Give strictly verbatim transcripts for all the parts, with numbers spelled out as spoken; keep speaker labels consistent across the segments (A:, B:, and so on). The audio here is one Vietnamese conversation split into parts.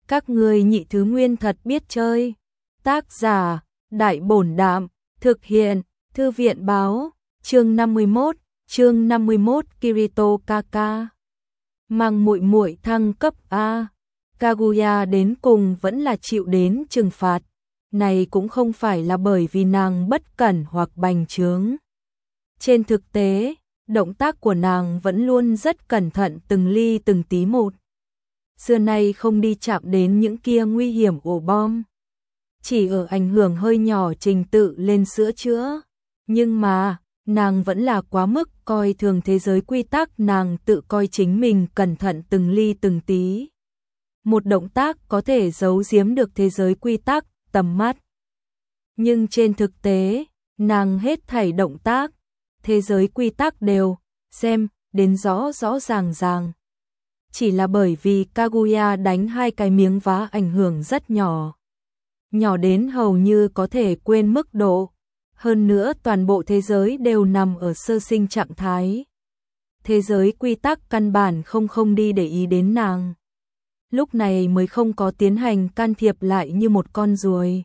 A: Các ngươi nhị thứ nguyên thật biết chơi. Tác giả, Đại Bổn Đạm, thực hiện, Thư viện Báo, chương năm mươi mốt, chương năm mươi mốt Kirito Kaka. Mang muội muội thăng cấp A, Kaguya đến cùng vẫn là chịu đến trừng phạt. Này cũng không phải là bởi vì nàng bất cẩn hoặc bành trướng. Trên thực tế, động tác của nàng vẫn luôn rất cẩn thận từng ly từng tí một. Xưa nay không đi chạm đến những kia nguy hiểm ổ bom. Chỉ ở ảnh hưởng hơi nhỏ trình tự lên sữa chữa. Nhưng mà, nàng vẫn là quá mức coi thường thế giới quy tắc, nàng tự coi chính mình cẩn thận từng ly từng tí. Một động tác có thể giấu giếm được thế giới quy tắc, tầm mắt. Nhưng trên thực tế, nàng hết thảy động tác, thế giới quy tắc đều xem đến rõ rõ ràng ràng. Chỉ là bởi vì Kaguya đánh hai cái miếng vá ảnh hưởng rất nhỏ. Nhỏ đến hầu như có thể quên mức độ. Hơn nữa toàn bộ thế giới đều nằm ở sơ sinh trạng thái. Thế giới quy tắc căn bản không không đi để ý đến nàng. Lúc này mới không có tiến hành can thiệp lại như một con ruồi.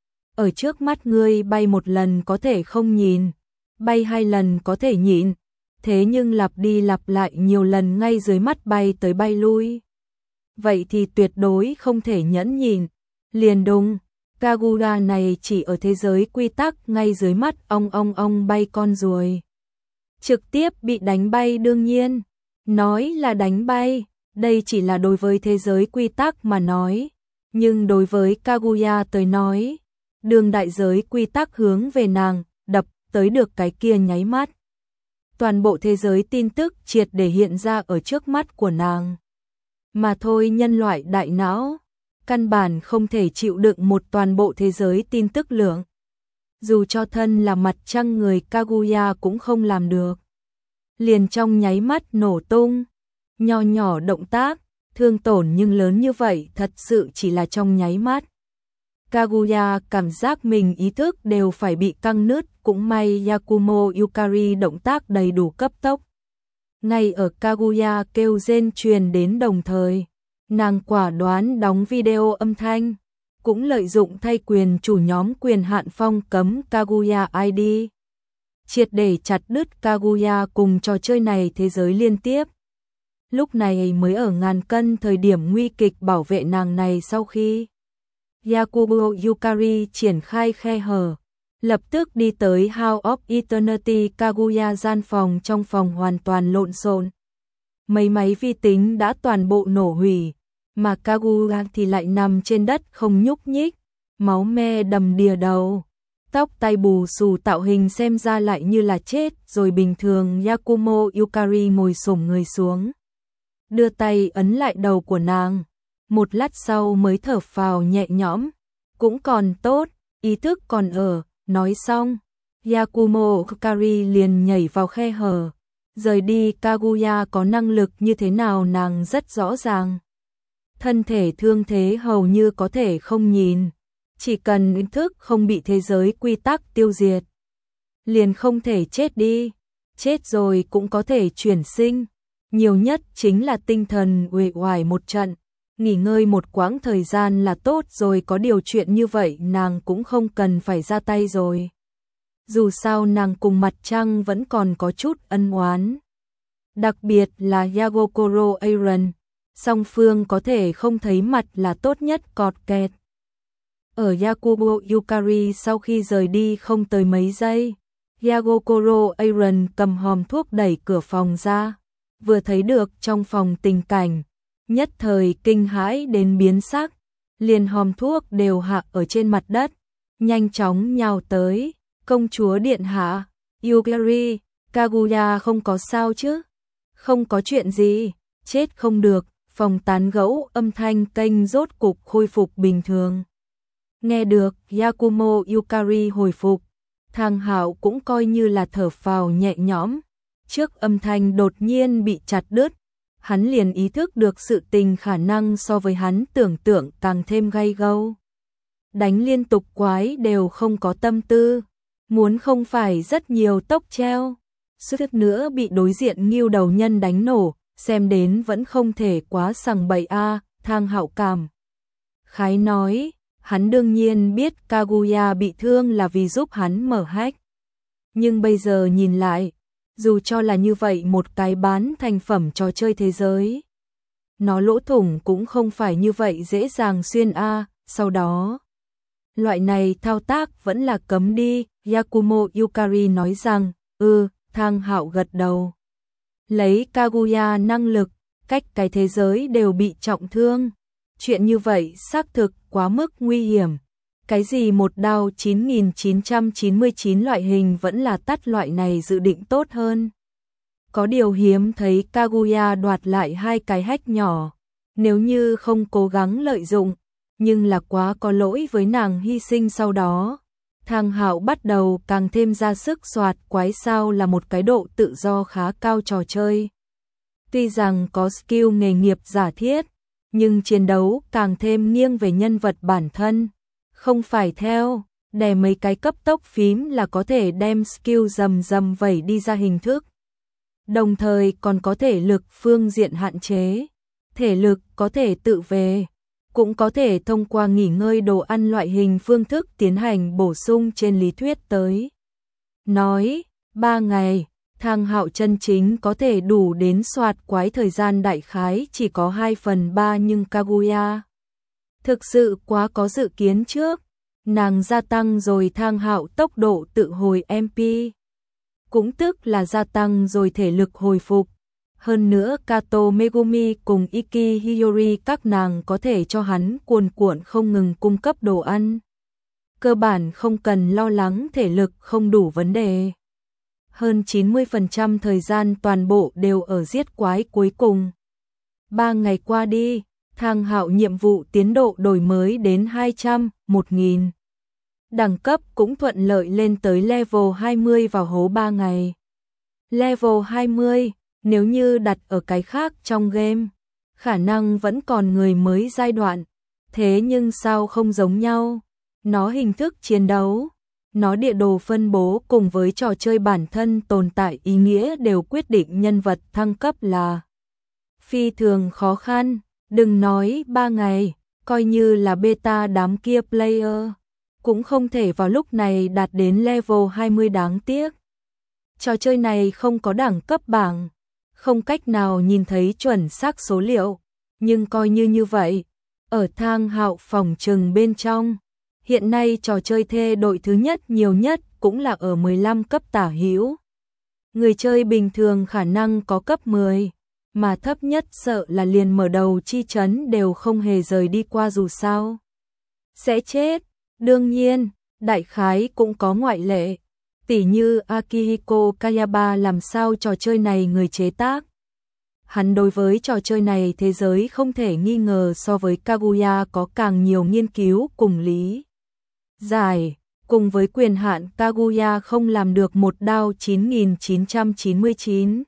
A: Ở trước mắt ngươi bay một lần có thể không nhìn, bay hai lần có thể nhịn, thế nhưng lặp đi lặp lại nhiều lần ngay dưới mắt bay tới bay lui. Vậy thì tuyệt đối không thể nhẫn nhịn. Liền đúng, Kaguya này chỉ ở thế giới quy tắc ngay dưới mắt ong ong ong bay con ruồi. Trực tiếp bị đánh bay đương nhiên, nói là đánh bay, đây chỉ là đối với thế giới quy tắc mà nói. Nhưng đối với Kaguya tới nói, đường đại giới quy tắc hướng về nàng, đập tới được cái kia nháy mắt. Toàn bộ thế giới tin tức triệt để hiện ra ở trước mắt của nàng. Mà thôi, nhân loại đại não, căn bản không thể chịu đựng một toàn bộ thế giới tin tức lượng. Dù cho thân là mặt trăng người Kaguya cũng không làm được. Liền trong nháy mắt nổ tung, nho nhỏ động tác, thương tổn nhưng lớn như vậy thật sự chỉ là trong nháy mắt. Kaguya cảm giác mình ý thức đều phải bị căng nứt, cũng may Yakumo Yukari động tác đầy đủ cấp tốc. Ngay ở Kaguya kêu rên truyền đến đồng thời, nàng quả đoán đóng video âm thanh, cũng lợi dụng thay quyền chủ nhóm quyền hạn phong cấm Kaguya i đê. Triệt để chặt đứt Kaguya cùng trò chơi này thế giới liên tiếp. Lúc này mới ở ngàn cân thời điểm nguy kịch bảo vệ nàng này sau khi Yakumo Yukari triển khai khe hở, lập tức đi tới House of Eternity Kaguya gian phòng, trong phòng hoàn toàn lộn xộn. Mấy máy vi tính đã toàn bộ nổ hủy, mà Kaguya thì lại nằm trên đất không nhúc nhích, máu me đầm đìa đầu. Tóc tai bù xù, tạo hình xem ra lại như là chết rồi bình thường. Yakumo Yukari ngồi xổm người xuống, đưa tay ấn lại đầu của nàng. Một lát sau mới thở phào nhẹ nhõm, cũng còn tốt, ý thức còn ở. Nói xong, Yakumo Yukari liền nhảy vào khe hở, rời đi. Kaguya có năng lực như thế nào nàng rất rõ ràng. Thân thể thương thế hầu như có thể không nhìn, chỉ cần ý thức không bị thế giới quy tắc tiêu diệt, liền không thể chết đi. Chết rồi cũng có thể chuyển sinh, nhiều nhất chính là tinh thần uể oải một trận, nghỉ ngơi một quãng thời gian là tốt rồi. Có điều chuyện như vậy nàng cũng không cần phải ra tay rồi. Dù sao nàng cùng mặt trăng vẫn còn có chút ân oán. Đặc biệt là Yagokoro Aaron, song phương có thể không thấy mặt là tốt nhất. Cọt kẹt. Ở Yakumo Yukari sau khi rời đi không tới mấy giây, Yagokoro Aaron cầm hòm thuốc đẩy cửa phòng ra, vừa thấy được trong phòng tình cảnh, nhất thời kinh hãi đến biến sắc, liền hòm thuốc đều hạ ở trên mặt đất, nhanh chóng nhào tới. Công chúa điện hạ, Yukari, Kaguya không có sao chứ? Không có chuyện gì, chết không được. Phòng tán gẫu âm thanh kênh rốt cục khôi phục bình thường. Nghe được Yakumo Yukari hồi phục, Thang Hạo cũng coi như là thở phào nhẹ nhõm. Trước âm thanh đột nhiên bị chặt đứt, hắn liền ý thức được sự tình khả năng so với hắn tưởng tượng càng thêm gay gâu. Đánh liên tục quái đều không có tâm tư, muốn không phải rất nhiều tốc treo, suýt nữa bị đối diện Ngưu đầu nhân đánh nổ, xem đến vẫn không thể quá sằng bậy a. Thang Hạo cảm khái nói, hắn đương nhiên biết Kaguya bị thương là vì giúp hắn mở hack. Nhưng bây giờ nhìn lại, dù cho là như vậy một cái bán thành phẩm trò chơi thế giới, nó lỗ thủng cũng không phải như vậy dễ dàng xuyên a. Sau đó, loại này thao tác vẫn là cấm đi, Yakumo Yukari nói rằng, ừ, Thang Hạo gật đầu. Lấy Kaguya năng lực, cách cái thế giới đều bị trọng thương. Chuyện như vậy xác thực quá mức nguy hiểm. Cái gì một đao chín nghìn chín trăm chín mươi chín loại hình vẫn là tắt loại này dự định tốt hơn. Có điều hiếm thấy Kaguya đoạt lại hai cái hack nhỏ. Nếu như không cố gắng lợi dụng, nhưng là quá có lỗi với nàng hy sinh sau đó. Thang Hạo bắt đầu càng thêm ra sức soạt quái sao là một cái độ tự do khá cao trò chơi. Tuy rằng có skill nghề nghiệp giả thiết, nhưng chiến đấu càng thêm nghiêng về nhân vật bản thân. Không phải theo, đè mấy cái cấp tốc phím là có thể đem skill rầm rầm vẩy đi ra hình thức. Đồng thời còn có thể lực phương diện hạn chế. Thể lực có thể tự về, cũng có thể thông qua nghỉ ngơi đồ ăn loại hình phương thức tiến hành bổ sung trên lý thuyết tới. Nói, ba ngày, Thang Hạo chân chính có thể đủ đến soạt quái thời gian đại khái chỉ có hai phần ba nhưng Kaguya thực sự quá có dự kiến trước, nàng gia tăng rồi Thang Hạo tốc độ tự hồi em pê, cũng tức là gia tăng rồi thể lực hồi phục. Hơn nữa Kato Megumi cùng Iki Hiyori các nàng có thể cho hắn cuồn cuộn không ngừng cung cấp đồ ăn. Cơ bản không cần lo lắng thể lực không đủ vấn đề. Hơn chín mươi phần trăm thời gian toàn bộ đều ở giết quái cuối cùng. Ba ngày qua đi, Thang Hạo nhiệm vụ tiến độ đổi mới đến hai trăm, một nghìn. Đẳng cấp cũng thuận lợi lên tới level hai mươi vào hố ba ngày. Level hai mươi, nếu như đặt ở cái khác trong game, khả năng vẫn còn người mới giai đoạn. Thế nhưng sao không giống nhau? Nó hình thức chiến đấu, nó địa đồ phân bố cùng với trò chơi bản thân tồn tại ý nghĩa đều quyết định nhân vật thăng cấp là phi thường khó khăn. Đừng nói ba ngày, coi như là beta đám kia player, cũng không thể vào lúc này đạt đến level hai mươi đáng tiếc. Trò chơi này không có đẳng cấp bảng, không cách nào nhìn thấy chuẩn xác số liệu, nhưng coi như như vậy, ở Thang Hạo phòng trừng bên trong, hiện nay trò chơi thê đội thứ nhất nhiều nhất cũng là ở mười lăm cấp tả hữu. Người chơi bình thường khả năng có cấp mười, mà thấp nhất sợ là liền mở đầu chi trấn đều không hề rời đi qua dù sao sẽ chết. Đương nhiên, đại khái cũng có ngoại lệ, tỉ như Akihiko Kayaba làm sao trò chơi này người chế tác. Hắn đối với trò chơi này thế giới không thể nghi ngờ so với Kaguya có càng nhiều nghiên cứu cùng lý giải, cùng với quyền hạn Kaguya không làm được một đao chín nghìn chín trăm chín mươi chín.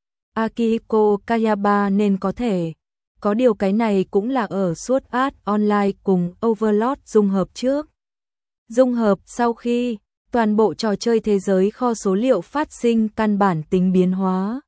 A: Akihiko Kayaba nên có thể, có điều cái này cũng là ở Sword Art Online cùng Overlord dung hợp trước. Dung hợp sau khi toàn bộ trò chơi thế giới kho số liệu phát sinh căn bản tính biến hóa.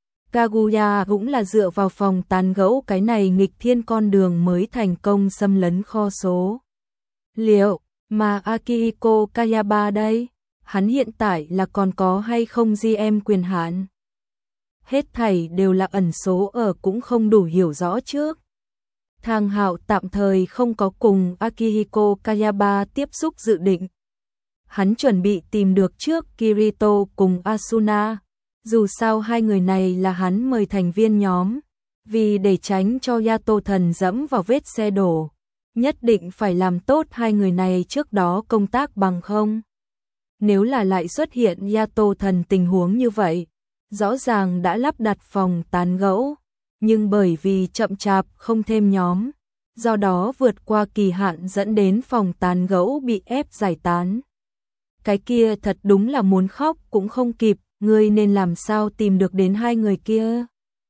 A: Kaguya cũng là dựa vào phòng tán gẫu cái này nghịch thiên con đường mới thành công xâm lấn kho số liệu, mà Akihiko Kayaba đây, hắn hiện tại là còn có hay không giê em quyền hạn. Hết thảy đều là ẩn số ở cũng không đủ hiểu rõ trước. Thang Hạo tạm thời không có cùng Akihiko Kayaba tiếp xúc dự định. Hắn chuẩn bị tìm được trước Kirito cùng Asuna, dù sao hai người này là hắn mời thành viên nhóm, vì để tránh cho Yato thần dẫm vào vết xe đổ, nhất định phải làm tốt hai người này trước đó công tác bằng không. Nếu là lại xuất hiện Yato thần tình huống như vậy, rõ ràng đã lắp đặt phòng tán gẫu, nhưng bởi vì chậm chạp không thêm nhóm, do đó vượt qua kỳ hạn dẫn đến phòng tán gẫu bị ép giải tán. Cái kia thật đúng là muốn khóc cũng không kịp, ngươi nên làm sao tìm được đến hai người kia.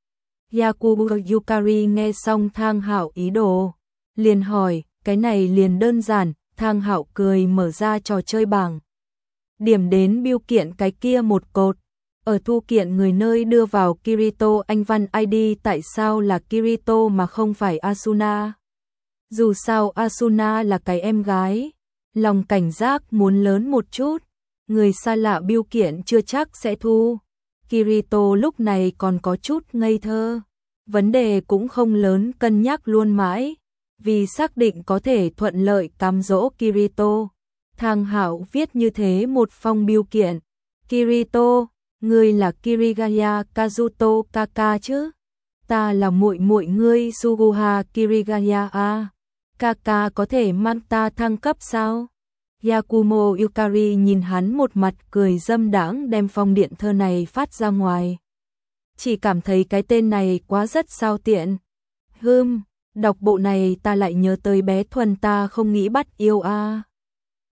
A: Yakubu Yukari nghe xong Thang Hạo ý đồ, liền hỏi, cái này liền đơn giản. Thang Hạo cười mở ra trò chơi bảng. Điểm đến biêu kiện cái kia một cột. Ở thu kiện người nơi đưa vào Kirito anh văn i đê tại sao là Kirito mà không phải Asuna. Dù sao Asuna là cái em gái, lòng cảnh giác muốn lớn một chút, người xa lạ biêu kiện chưa chắc sẽ thu. Kirito lúc này còn có chút ngây thơ, vấn đề cũng không lớn, cân nhắc luôn mãi, vì xác định có thể thuận lợi cám dỗ Kirito. Thang Hạo viết như thế một phong biêu kiện. Kirito, ngươi là Kirigaya Kazuto Kaka chứ? Ta là muội muội ngươi Suguha Kirigaya a. Kaka có thể mang ta thăng cấp sao? Yakumo Yukari nhìn hắn một mặt cười dâm đãng đem phong điện thơ này phát ra ngoài. Chỉ cảm thấy cái tên này quá rất sao tiện. Hừm, đọc bộ này ta lại nhớ tới bé Thuần ta không nghĩ bắt yêu a.